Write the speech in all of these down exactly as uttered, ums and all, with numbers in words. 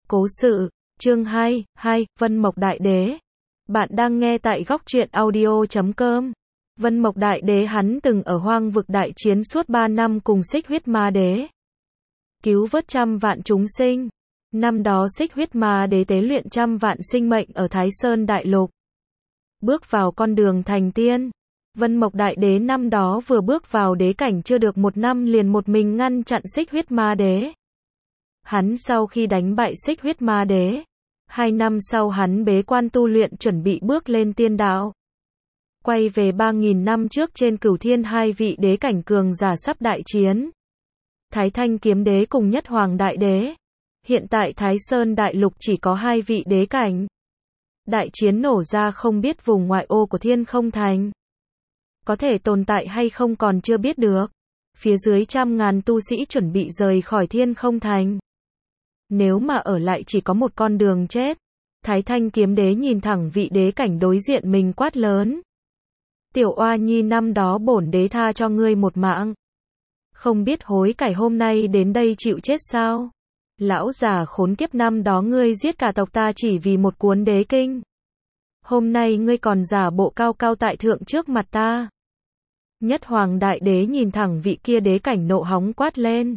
Cố sự, chương hai, hai, Vân Mộc Đại Đế. Bạn đang nghe tại góc truyện audio chấm com. Vân Mộc Đại Đế hắn từng ở hoang vực đại chiến suốt ba năm cùng Xích Huyết Ma Đế. Cứu vớt trăm vạn chúng sinh. Năm đó Xích Huyết Ma Đế tế luyện trăm vạn sinh mệnh ở Thái Sơn Đại Lục. Bước vào con đường thành tiên. Vân Mộc Đại Đế năm đó vừa bước vào đế cảnh chưa được một năm liền một mình ngăn chặn Xích Huyết Ma Đế. Hắn sau khi đánh bại Xích Huyết Ma Đế, hai năm sau hắn bế quan tu luyện chuẩn bị bước lên tiên đạo. Quay về ba nghìn năm trước trên Cửu Thiên hai vị đế cảnh cường giả sắp đại chiến. Thái Thanh Kiếm Đế cùng Nhất Hoàng Đại Đế. Hiện tại Thái Sơn Đại Lục chỉ có hai vị đế cảnh. Đại chiến nổ ra không biết vùng ngoại ô của Thiên Không Thành có thể tồn tại hay không còn chưa biết được. Phía dưới trăm ngàn tu sĩ chuẩn bị rời khỏi Thiên Không Thành. Nếu mà ở lại chỉ có một con đường chết. Thái Thanh Kiếm Đế nhìn thẳng vị đế cảnh đối diện mình quát lớn. Tiểu oa nhi năm đó bổn đế tha cho ngươi một mạng. Không biết hối cải hôm nay đến đây chịu chết sao? Lão già khốn kiếp năm đó ngươi giết cả tộc ta chỉ vì một cuốn đế kinh. Hôm nay ngươi còn giả bộ cao cao tại thượng trước mặt ta. Nhất Hoàng Đại Đế nhìn thẳng vị kia đế cảnh nộ hóng quát lên.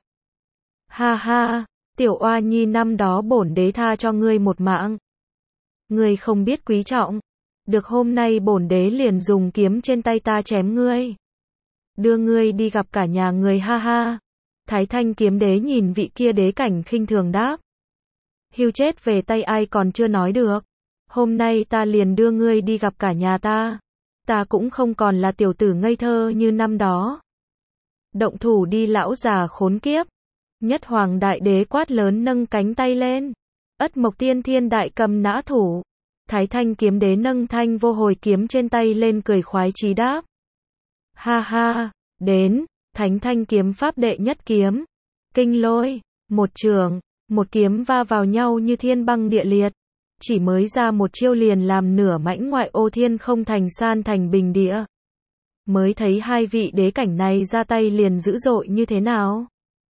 Ha ha, tiểu oa nhi năm đó bổn đế tha cho ngươi một mạng. Ngươi không biết quý trọng. Được hôm nay bổn đế liền dùng kiếm trên tay ta chém ngươi. Đưa ngươi đi gặp cả nhà người ha ha. Thái Thanh Kiếm Đế nhìn vị kia đế cảnh khinh thường đáp. Hưu chết về tay ai còn chưa nói được. Hôm nay ta liền đưa ngươi đi gặp cả nhà ta. Ta cũng không còn là tiểu tử ngây thơ như năm đó. Động thủ đi lão già khốn kiếp. Nhất Hoàng Đại Đế quát lớn nâng cánh tay lên. Ất Mộc Tiên Thiên Đại cầm nã thủ. Thái Thanh Kiếm Đế nâng thanh vô hồi kiếm trên tay lên cười khoái chí đáp. Ha ha, đến, Thánh Thanh kiếm pháp đệ nhất kiếm. Kinh lôi, một trường, một kiếm va vào nhau như thiên băng địa liệt. Chỉ mới ra một chiêu liền làm nửa mảnh ngoại ô Thiên Không Thành san thành bình địa. Mới thấy hai vị đế cảnh này ra tay liền dữ dội như thế nào.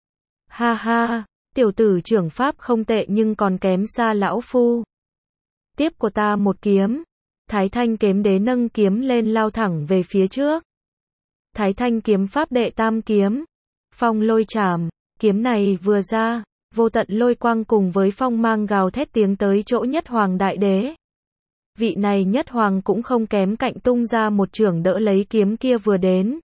Ha ha, tiểu tử trưởng pháp không tệ nhưng còn kém xa lão phu. Tiếp của ta một kiếm. Thái Thanh Kiếm Đế nâng kiếm lên lao thẳng về phía trước. Thái Thanh kiếm pháp đệ tam kiếm. Phong lôi chảm, kiếm này vừa ra, vô tận lôi quang cùng với phong mang gào thét tiếng tới chỗ Nhất Hoàng Đại Đế. Vị này Nhất Hoàng cũng không kém cạnh tung ra một chưởng đỡ lấy kiếm kia vừa đến.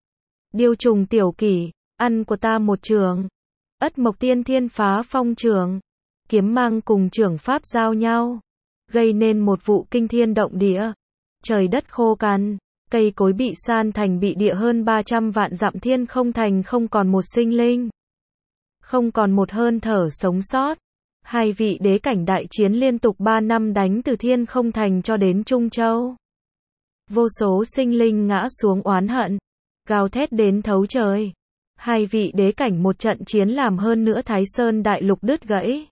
Điêu trùng tiểu kỷ, ăn của ta một chưởng. Ất Mộc Tiên Thiên phá phong chưởng. Kiếm mang cùng chưởng pháp giao nhau. Gây nên một vụ kinh thiên động địa. Trời đất khô cằn, cây cối bị san thành bị địa hơn ba trăm vạn dặm Thiên Không Thành không còn một sinh linh. Không còn một hơi thở sống sót. Hai vị đế cảnh đại chiến liên tục ba năm đánh từ Thiên Không Thành cho đến Trung Châu. Vô số sinh linh ngã xuống oán hận. Gào thét đến thấu trời. Hai vị đế cảnh một trận chiến làm hơn nữa Thái Sơn Đại Lục đứt gãy.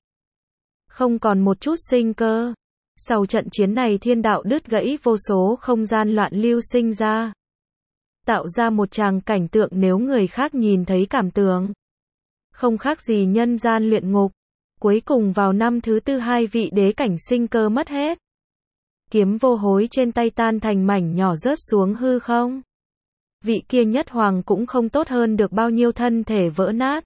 Không còn một chút sinh cơ. Sau trận chiến này thiên đạo đứt gãy vô số không gian loạn lưu sinh ra. Tạo ra một tràng cảnh tượng nếu người khác nhìn thấy cảm tưởng. Không khác gì nhân gian luyện ngục. Cuối cùng vào năm thứ tư hai vị đế cảnh sinh cơ mất hết. Kiếm vô hối trên tay tan thành mảnh nhỏ rớt xuống hư không. Vị kia Nhất Hoàng cũng không tốt hơn được bao nhiêu thân thể vỡ nát.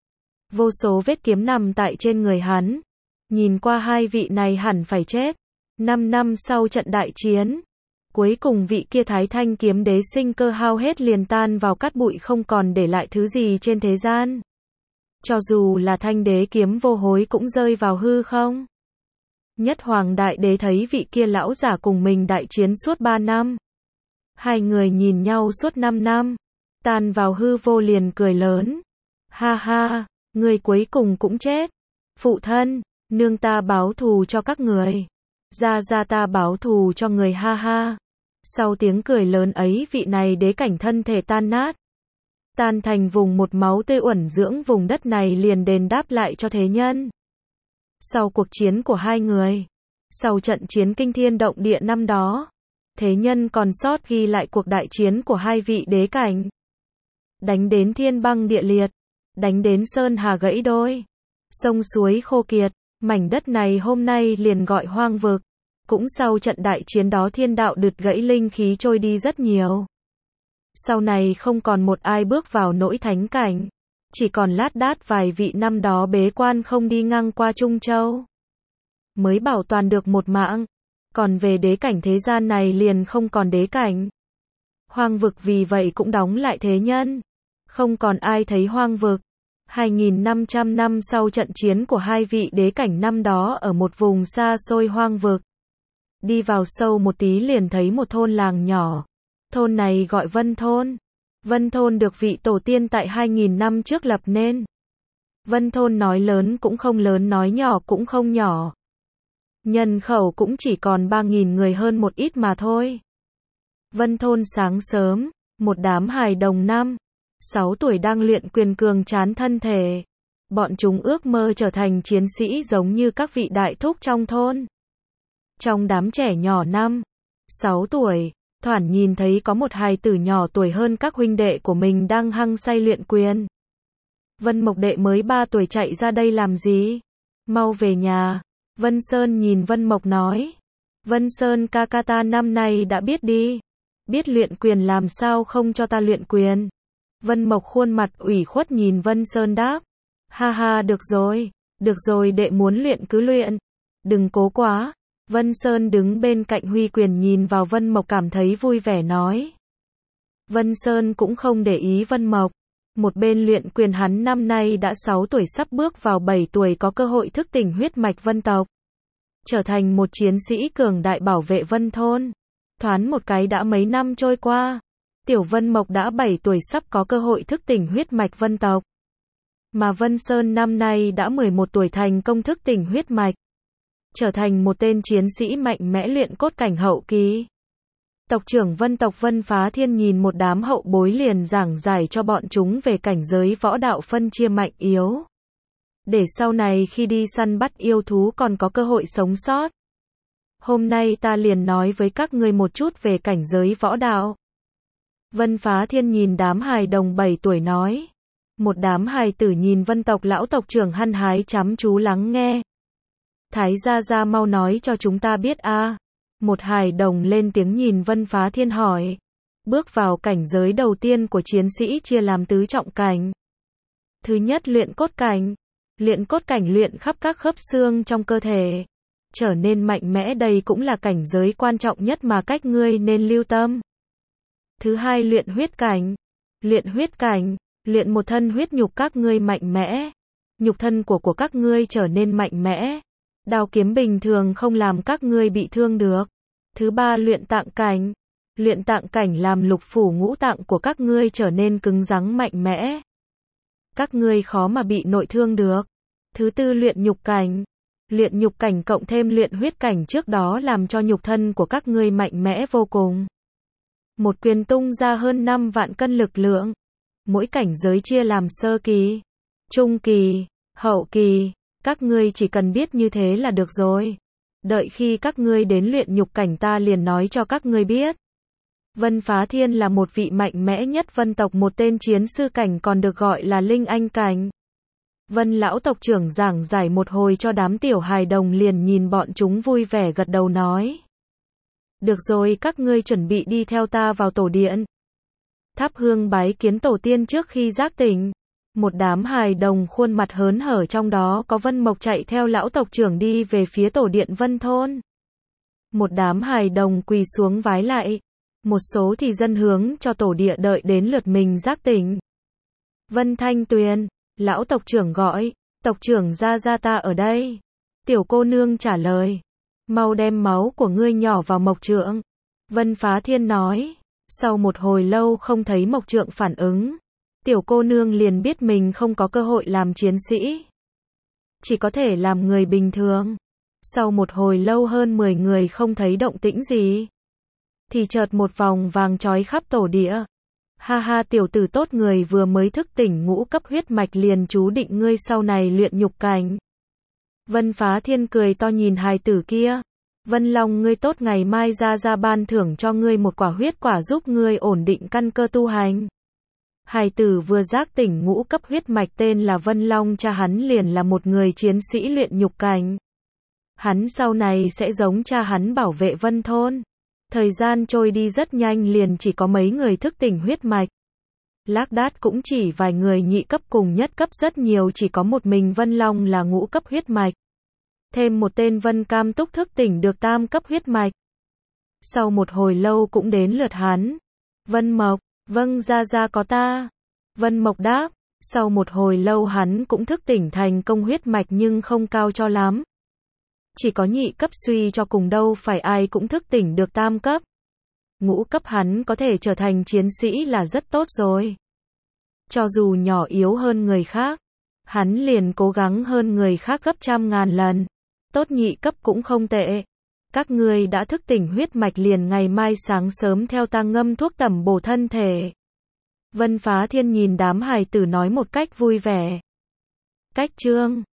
Vô số vết kiếm nằm tại trên người hắn. Nhìn qua hai vị này hẳn phải chết. Năm năm sau trận đại chiến. Cuối cùng vị kia Thái Thanh Kiếm Đế sinh cơ hao hết liền tan vào cát bụi không còn để lại thứ gì trên thế gian. Cho dù là Thanh Đế kiếm vô hối cũng rơi vào hư không. Nhất Hoàng Đại Đế thấy vị kia lão giả cùng mình đại chiến suốt ba năm. Hai người nhìn nhau suốt năm năm. Tan vào hư vô liền cười lớn. Ha ha, người cuối cùng cũng chết. Phụ thân, nương ta báo thù cho các người. Ra ra ta báo thù cho người ha ha. Sau tiếng cười lớn ấy vị này đế cảnh thân thể tan nát. Tan thành vùng một máu tươi uẩn dưỡng vùng đất này liền đền đáp lại cho thế nhân. Sau cuộc chiến của hai người. Sau trận chiến kinh thiên động địa năm đó. Thế nhân còn sót ghi lại cuộc đại chiến của hai vị đế cảnh. Đánh đến thiên băng địa liệt. Đánh đến sơn hà gãy đôi. Sông suối khô kiệt. Mảnh đất này hôm nay liền gọi hoang vực. Cũng sau trận đại chiến đó thiên đạo đứt gãy, linh khí trôi đi rất nhiều. Sau này không còn một ai bước vào nỗi thánh cảnh. Chỉ còn lát đát vài vị năm đó bế quan không đi ngang qua Trung Châu. Mới bảo toàn được một mạng. Còn về đế cảnh thế gian này liền không còn đế cảnh. Hoang vực vì vậy cũng đóng lại thế nhân. Không còn ai thấy hoang vực. hai nghìn năm trăm năm sau trận chiến của hai vị đế cảnh năm đó ở một vùng xa xôi hoang vực. Đi vào sâu một tí liền thấy một thôn làng nhỏ. Thôn này gọi Vân Thôn. Vân Thôn được vị tổ tiên tại hai nghìn năm trước lập nên. Vân Thôn nói lớn cũng không lớn, nói nhỏ cũng không nhỏ. Nhân khẩu cũng chỉ còn ba nghìn người hơn một ít mà thôi. Vân Thôn sáng sớm, một đám hài đồng năm, sáu tuổi đang luyện quyền cường tráng thân thể. Bọn chúng ước mơ trở thành chiến sĩ giống như các vị đại thúc trong thôn. Trong đám trẻ nhỏ năm, sáu tuổi, thoảng nhìn thấy có một hài tử nhỏ tuổi hơn các huynh đệ của mình đang hăng say luyện quyền. Vân Mộc đệ mới ba tuổi chạy ra đây làm gì? Mau về nhà. Vân Sơn nhìn Vân Mộc nói. Vân Sơn ca ca, ta năm nay đã biết đi. Biết luyện quyền làm sao không cho ta luyện quyền? Vân Mộc khuôn mặt ủy khuất nhìn Vân Sơn đáp. Ha ha, được rồi. Được rồi, đệ muốn luyện cứ luyện. Đừng cố quá. Vân Sơn đứng bên cạnh huy quyền nhìn vào Vân Mộc cảm thấy vui vẻ nói. Vân Sơn cũng không để ý Vân Mộc. Một bên luyện quyền, hắn năm nay đã sáu tuổi, sắp bước vào bảy tuổi, có cơ hội thức tỉnh huyết mạch Vân tộc. Trở thành một chiến sĩ cường đại bảo vệ Vân Thôn. Thoáng một cái đã mấy năm trôi qua. Tiểu Vân Mộc đã bảy tuổi, sắp có cơ hội thức tỉnh huyết mạch Vân tộc. Mà Vân Sơn năm nay đã mười một tuổi, thành công thức tỉnh huyết mạch. Trở thành một tên chiến sĩ mạnh mẽ luyện cốt cảnh hậu kỳ. Tộc trưởng Vân tộc Vân Phá Thiên nhìn một đám hậu bối liền giảng giải cho bọn chúng về cảnh giới võ đạo phân chia mạnh yếu. Để sau này khi đi săn bắt yêu thú còn có cơ hội sống sót. Hôm nay ta liền nói với các ngươi một chút về cảnh giới võ đạo. Vân Phá Thiên nhìn đám hài đồng bảy tuổi nói. Một đám hài tử nhìn Vân tộc lão tộc trưởng hăng hái chăm chú lắng nghe. Thái gia gia mau nói cho chúng ta biết a. À. Một hài đồng lên tiếng nhìn Vân Phá Thiên hỏi. Bước vào cảnh giới đầu tiên của chiến sĩ chia làm tứ trọng cảnh. Thứ nhất luyện cốt cảnh. Luyện cốt cảnh luyện khắp các khớp xương trong cơ thể. Trở nên mạnh mẽ, đây cũng là cảnh giới quan trọng nhất mà các ngươi nên lưu tâm. Thứ hai luyện huyết cảnh. Luyện huyết cảnh. Luyện một thân huyết nhục các ngươi mạnh mẽ. Nhục thân của của các ngươi trở nên mạnh mẽ. Đao kiếm bình thường không làm các ngươi bị thương được. Thứ ba luyện tạng cảnh. Luyện tạng cảnh làm lục phủ ngũ tạng của các ngươi trở nên cứng rắn mạnh mẽ. Các ngươi khó mà bị nội thương được. Thứ tư luyện nhục cảnh. Luyện nhục cảnh cộng thêm luyện huyết cảnh trước đó làm cho nhục thân của các ngươi mạnh mẽ vô cùng. Một quyền tung ra hơn năm vạn cân lực lượng. Mỗi cảnh giới chia làm sơ kỳ, trung kỳ, hậu kỳ. Các ngươi chỉ cần biết như thế là được rồi. Đợi khi các ngươi đến luyện nhục cảnh ta liền nói cho các ngươi biết. Vân Phá Thiên là một vị mạnh mẽ nhất Vân tộc, một tên chiến sư cảnh còn được gọi là linh anh cảnh. Vân lão tộc trưởng giảng giải một hồi cho đám tiểu hài đồng liền nhìn bọn chúng vui vẻ gật đầu nói. Được rồi, các ngươi chuẩn bị đi theo ta vào tổ điện. Thắp hương bái kiến tổ tiên trước khi giác tỉnh. Một đám hài đồng khuôn mặt hớn hở, trong đó có Vân Mộc chạy theo lão tộc trưởng đi về phía tổ điện Vân Thôn. Một đám hài đồng quỳ xuống vái lại. Một số thì dân hướng cho tổ địa đợi đến lượt mình giác tỉnh. Vân Thanh Tuyền, lão tộc trưởng gọi. Tộc trưởng gia gia ta ở đây. Tiểu cô nương trả lời. Mau đem máu của ngươi nhỏ vào Mộc Trượng. Vân Phá Thiên nói. Sau một hồi lâu không thấy Mộc Trượng phản ứng. Tiểu cô nương liền biết mình không có cơ hội làm chiến sĩ. Chỉ có thể làm người bình thường. Sau một hồi lâu hơn mười người không thấy động tĩnh gì. Thì chợt một vòng vàng trói khắp tổ địa. Ha ha, tiểu tử tốt, người vừa mới thức tỉnh ngũ cấp huyết mạch liền chú định ngươi sau này luyện nhục cảnh. Vân Phá Thiên cười to nhìn hài tử kia. Vân Long, ngươi tốt, ngày mai ra ra ban thưởng cho ngươi một quả huyết quả giúp ngươi ổn định căn cơ tu hành. Hài tử vừa giác tỉnh ngũ cấp huyết mạch tên là Vân Long, cha hắn liền là một người chiến sĩ luyện nhục cảnh. Hắn sau này sẽ giống cha hắn bảo vệ Vân thôn. Thời gian trôi đi rất nhanh, liền chỉ có mấy người thức tỉnh huyết mạch. Lác đác cũng chỉ vài người nhị cấp cùng nhất cấp, rất nhiều chỉ có một mình Vân Long là ngũ cấp huyết mạch. Thêm một tên Vân Cam Túc thức tỉnh được tam cấp huyết mạch. Sau một hồi lâu cũng đến lượt hắn. Vân Mộc, vâng gia gia có ta. Vân Mộc đáp. Sau một hồi lâu hắn cũng thức tỉnh thành công huyết mạch nhưng không cao cho lắm. Chỉ có nhị cấp, suy cho cùng đâu phải ai cũng thức tỉnh được tam cấp. Ngũ cấp hắn có thể trở thành chiến sĩ là rất tốt rồi. Cho dù nhỏ yếu hơn người khác, hắn liền cố gắng hơn người khác gấp trăm ngàn lần. Tốt nhị cấp cũng không tệ. Các ngươi đã thức tỉnh huyết mạch, liền ngày mai sáng sớm theo ta ngâm thuốc tẩm bổ thân thể. Vân Phá Thiên nhìn đám hài tử nói một cách vui vẻ. Cách chương